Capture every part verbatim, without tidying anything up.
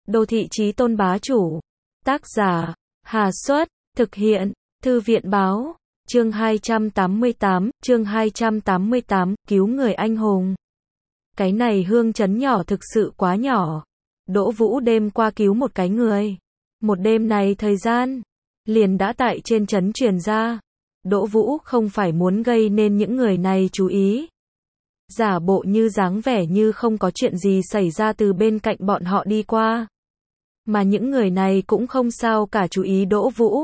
Đô thị chí tôn bá chủ. Tác giả, Hà Xuất, thực hiện, Thư viện báo, chương hai trăm tám mươi tám, chương hai trăm tám mươi tám, cứu người anh hùng. Cái này hương trấn nhỏ thực sự quá nhỏ. Đỗ Vũ đêm qua cứu một cái người. Một đêm này thời gian, liền đã tại trên trấn truyền ra. Đỗ Vũ không phải muốn gây nên những người này chú ý. Giả bộ như dáng vẻ như không có chuyện gì xảy ra từ bên cạnh bọn họ đi qua. Mà những người này cũng không sao cả chú ý Đỗ Vũ.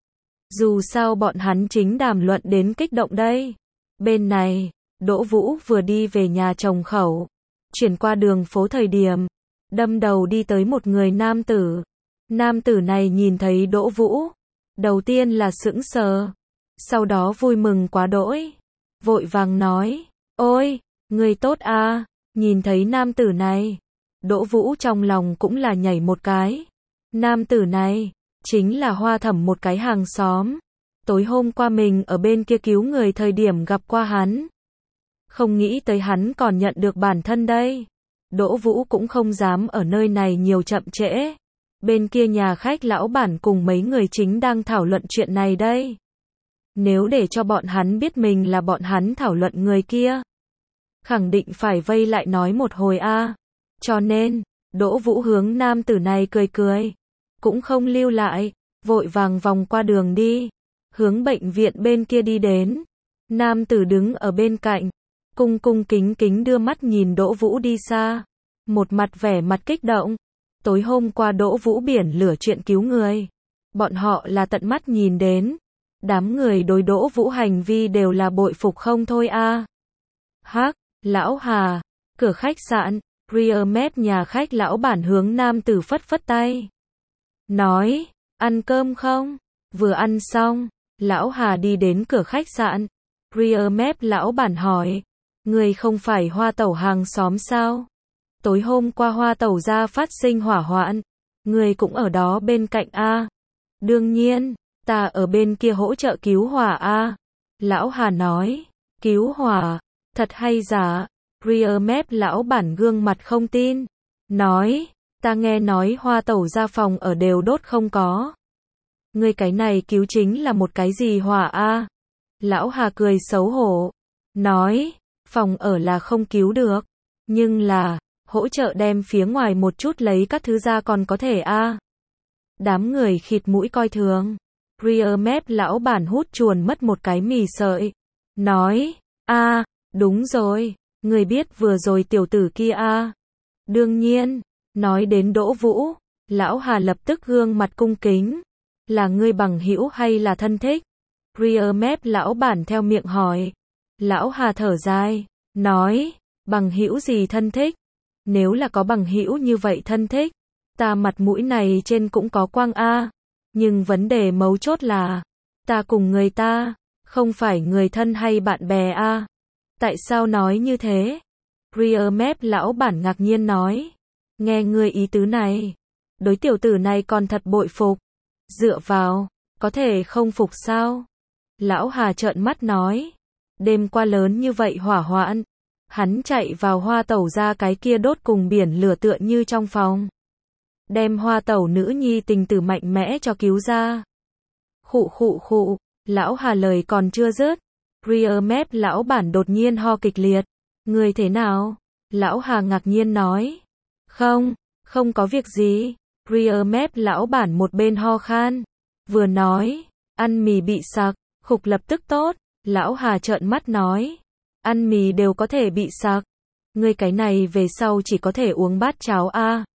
Dù sao bọn hắn chính đàm luận đến kích động đây. Bên này, Đỗ Vũ vừa đi về nhà chồng khẩu. Chuyển qua đường phố thời điểm, đâm đầu đi tới một người nam tử. Nam tử này nhìn thấy Đỗ Vũ. Đầu tiên là sững sờ. Sau đó vui mừng quá đỗi. Vội vàng nói, ôi, người tốt à, nhìn thấy nam tử này. Đỗ Vũ trong lòng cũng là nhảy một cái. Nam tử này, chính là Hoa Thẩm một cái hàng xóm. Tối hôm qua mình ở bên kia cứu người thời điểm gặp qua hắn. Không nghĩ tới hắn còn nhận được bản thân đây. Đỗ Vũ cũng không dám ở nơi này nhiều chậm trễ. Bên kia nhà khách lão bản cùng mấy người chính đang thảo luận chuyện này đây. Nếu để cho bọn hắn biết mình là bọn hắn thảo luận người kia, khẳng định phải vây lại nói một hồi a. À. Cho nên, Đỗ Vũ hướng nam tử này cười cười. Cũng không lưu lại, vội vàng vòng qua đường đi. Hướng bệnh viện bên kia đi đến. Nam tử đứng ở bên cạnh. Cung cung kính kính đưa mắt nhìn Đỗ Vũ đi xa. Một mặt vẻ mặt kích động. Tối hôm qua Đỗ Vũ biển lửa chuyện cứu người. Bọn họ là tận mắt nhìn đến. Đám người đối Đỗ Vũ hành vi đều là bội phục không thôi a. À. Hắc, lão Hà, cửa khách sạn, Riermet nhà khách lão bản hướng nam tử phất phất tay. Nói, ăn cơm không? Vừa ăn xong, lão Hà đi đến cửa khách sạn. Riermet lão bản hỏi, người không phải Hoa Tẩu hàng xóm sao? Tối hôm qua Hoa Tẩu ra phát sinh hỏa hoạn, người cũng ở đó bên cạnh a. À. Đương nhiên, ta ở bên kia hỗ trợ cứu hỏa a. À. Lão Hà nói, cứu hỏa, thật hay giả? Riermet lão bản gương mặt không tin. Nói, ta nghe nói Hoa Tẩu ra phòng ở đều đốt không có. Ngươi cái này cứu chính là một cái gì hỏa a? À? Lão Hà cười xấu hổ. Nói, phòng ở là không cứu được. Nhưng là, hỗ trợ đem phía ngoài một chút lấy các thứ ra còn có thể a. À? Đám người khịt mũi coi thường. Riermet lão bản hút chuồn mất một cái mì sợi. Nói, a, à, đúng rồi. Người biết vừa rồi tiểu tử kia a. À? Đương nhiên, nói đến Đỗ Vũ, lão Hà lập tức gương mặt cung kính. Là ngươi bằng hữu hay là thân thích? Riermet lão bản theo miệng hỏi. Lão Hà thở dài, nói, bằng hữu gì thân thích? Nếu là có bằng hữu như vậy thân thích, ta mặt mũi này trên cũng có quang a. À. Nhưng vấn đề mấu chốt là, ta cùng người ta, không phải người thân hay bạn bè a. À. Tại sao nói như thế? Riermet lão bản ngạc nhiên nói. Nghe ngươi ý tứ này, đối tiểu tử này còn thật bội phục. Dựa vào, có thể không phục sao? Lão Hà trợn mắt nói. Đêm qua lớn như vậy hỏa hoạn, hắn chạy vào Hoa Tẩu ra cái kia đốt cùng biển lửa tựa như trong phòng. Đem Hoa Tẩu nữ nhi tình tử mạnh mẽ cho cứu ra. Khụ khụ khụ, lão Hà lời còn chưa dứt. Riermet lão bản đột nhiên ho kịch liệt. Người thế nào? Lão Hà ngạc nhiên nói. Không, không có việc gì. Riermet lão bản một bên ho khan. Vừa nói, ăn mì bị sặc, khục lập tức tốt. Lão Hà trợn mắt nói. Ăn mì đều có thể bị sặc. Ngươi cái này về sau chỉ có thể uống bát cháo a. À.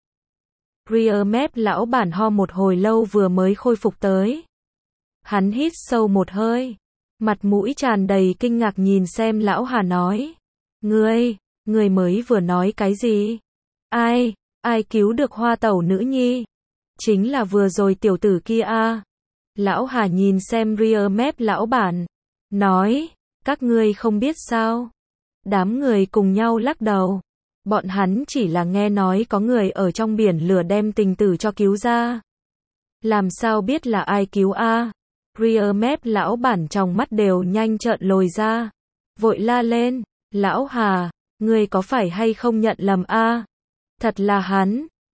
Riermet lão bản ho một hồi lâu vừa mới khôi phục tới. Hắn hít sâu một hơi. Mặt mũi tràn đầy kinh ngạc nhìn xem lão Hà nói. Ngươi, ngươi mới vừa nói cái gì? Ai, ai cứu được Hoa Tẩu nữ nhi? Chính là vừa rồi tiểu tử kia a. À. Lão Hà nhìn xem Riermet lão bản. Nói, các ngươi không biết sao? Đám người cùng nhau lắc đầu. Bọn hắn chỉ là nghe nói có người ở trong biển lửa đem tình tử cho cứu ra. Làm sao biết là ai cứu a? À? Riermet lão bản trong mắt đều nhanh trợn lồi ra. Vội la lên, lão Hà, ngươi có phải hay không nhận lầm a? À? Thật là hắn,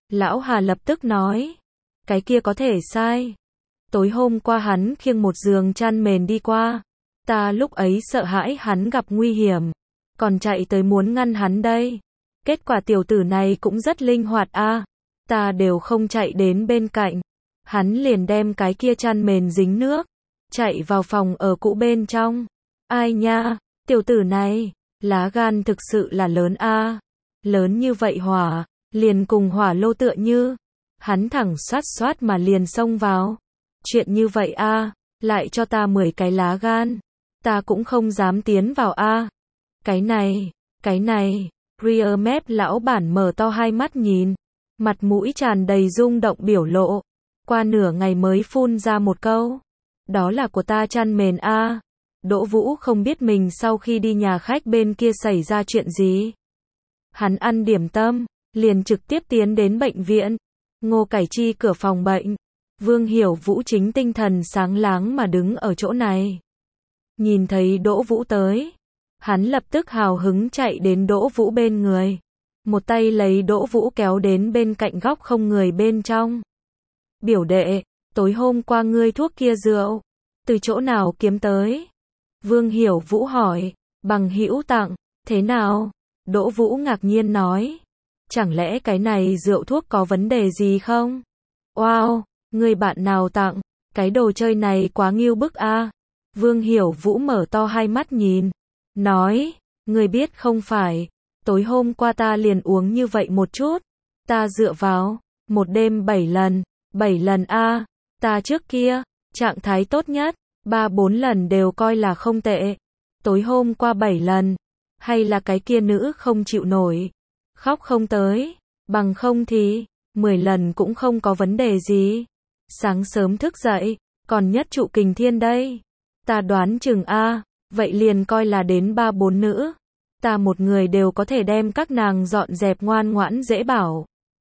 Lão Hà lập tức nói. Cái kia có thể sai. Tối hôm qua hắn khiêng một giường chăn mền đi qua. Ta lúc ấy sợ hãi hắn gặp nguy hiểm. Còn chạy tới muốn ngăn hắn đây. Kết quả tiểu tử này cũng rất linh hoạt a. Ta đều không chạy đến bên cạnh. Hắn liền đem cái kia chăn mền dính nước. Chạy vào phòng ở cũ bên trong. Ai nha, tiểu tử này, lá gan thực sự là lớn a. Lớn như vậy hỏa, liền cùng hỏa lô tựa như. Hắn thẳng xoát xoát mà liền xông vào. Chuyện như vậy a, lại cho ta mười cái lá gan. Ta cũng không dám tiến vào a. Cái này, cái này, Rear Map lão bản mở to hai mắt nhìn. Mặt mũi tràn đầy rung động biểu lộ. Qua nửa ngày mới phun ra một câu. Đó là của ta chăn mền a. Đỗ Vũ không biết mình sau khi đi nhà khách bên kia xảy ra chuyện gì. Hắn ăn điểm tâm, liền trực tiếp tiến đến bệnh viện. Ngô Cải Chi cửa phòng bệnh. Vương Hiểu Vũ chính tinh thần sáng láng mà đứng ở chỗ này. Nhìn thấy Đỗ Vũ tới. Hắn lập tức hào hứng chạy đến Đỗ Vũ bên người. Một tay lấy Đỗ Vũ kéo đến bên cạnh góc không người bên trong. Biểu đệ, tối hôm qua ngươi thuốc kia rượu, từ chỗ nào kiếm tới? Vương Hiểu Vũ hỏi, bằng hữu tặng, thế nào? Đỗ Vũ ngạc nhiên nói, chẳng lẽ cái này rượu thuốc có vấn đề gì không? Wow, người bạn nào tặng, cái đồ chơi này quá nghiêu bức a. Vương Hiểu Vũ mở to hai mắt nhìn, nói, người biết không phải, tối hôm qua ta liền uống như vậy một chút, ta dựa vào, một đêm bảy lần, bảy lần a, ta trước kia, trạng thái tốt nhất, ba bốn lần đều coi là không tệ, tối hôm qua bảy lần, hay là cái kia nữ không chịu nổi, khóc không tới, bằng không thì, mười lần cũng không có vấn đề gì. Sáng sớm thức dậy, còn nhất trụ kình thiên đây, ta đoán chừng a, vậy liền coi là đến ba bốn nữ, ta một người đều có thể đem các nàng dọn dẹp ngoan ngoãn dễ bảo.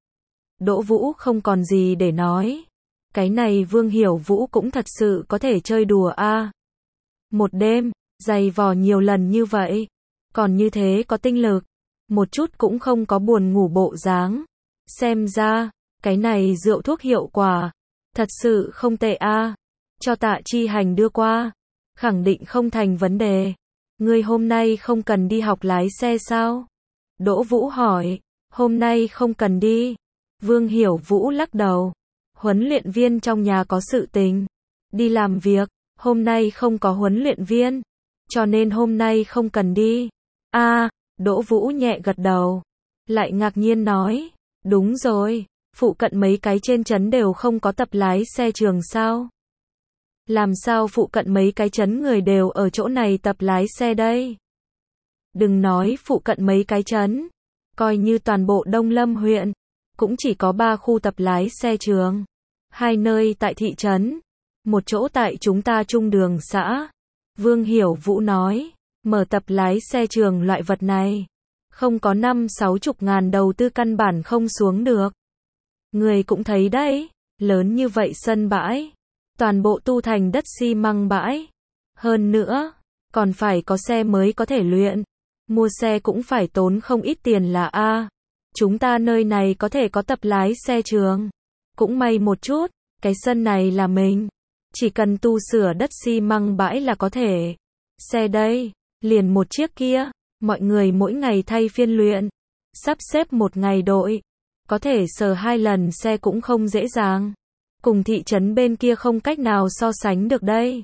Đỗ Vũ không còn gì để nói. Cái này Vương Hiểu Vũ cũng thật sự có thể chơi đùa a. Một đêm, dày vò nhiều lần như vậy, còn như thế có tinh lực, một chút cũng không có buồn ngủ bộ dáng. Xem ra, cái này rượu thuốc hiệu quả, thật sự không tệ a. Cho Tạ Chi Hành đưa qua, khẳng định không thành vấn đề. Ngươi hôm nay không cần đi học lái xe sao? Đỗ Vũ hỏi, hôm nay không cần đi. Vương Hiểu Vũ lắc đầu. Huấn luyện viên trong nhà có sự tình. Đi làm việc, hôm nay không có huấn luyện viên. Cho nên hôm nay không cần đi. A, Đỗ Vũ nhẹ gật đầu. Lại ngạc nhiên nói. Đúng rồi, phụ cận mấy cái trên trấn đều không có tập lái xe trường sao? Làm sao phụ cận mấy cái trấn người đều ở chỗ này tập lái xe đây? Đừng nói phụ cận mấy cái trấn. Coi như toàn bộ Đông Lâm huyện. Cũng chỉ có ba khu tập lái xe trường. Hai nơi tại thị trấn. Một chỗ tại chúng ta trung đường xã. Vương Hiểu Vũ nói. Mở tập lái xe trường loại vật này. Không có năm sáu chục ngàn đầu tư căn bản không xuống được. Người cũng thấy đấy. Lớn như vậy sân bãi. Toàn bộ tu thành đất xi măng bãi. Hơn nữa. Còn phải có xe mới có thể luyện. Mua xe cũng phải tốn không ít tiền là A. Chúng ta nơi này có thể có tập lái xe trường. Cũng may một chút, cái sân này là mình. Chỉ cần tu sửa đất xi măng bãi là có thể. Xe đây, liền một chiếc kia. Mọi người mỗi ngày thay phiên luyện. Sắp xếp một ngày đội. Có thể sờ hai lần xe cũng không dễ dàng. Cùng thị trấn bên kia không cách nào so sánh được đây.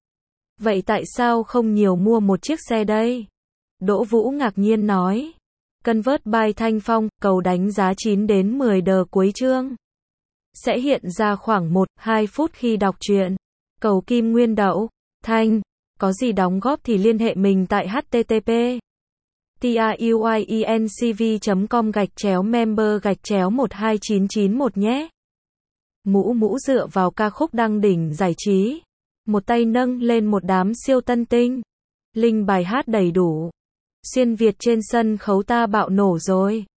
Vậy tại sao không nhiều mua một chiếc xe đây? Đỗ Vũ ngạc nhiên nói. Convert by Thanh Phong, cầu đánh giá chín đến mười đờ cuối chương. Sẽ hiện ra khoảng một đến hai phút khi đọc truyện. Cầu Kim Nguyên Đậu, Thanh, có gì đóng góp thì liên hệ mình tại http truyencv chấm com gạch chéo member gạch chéo một hai chín chín một nhé. Mũ Mũ dựa vào ca khúc đăng đỉnh giải trí. Một tay nâng lên một đám siêu tân tinh. Linh bài hát đầy đủ. Xuyên Việt trên sân khấu ta bạo nổ rồi.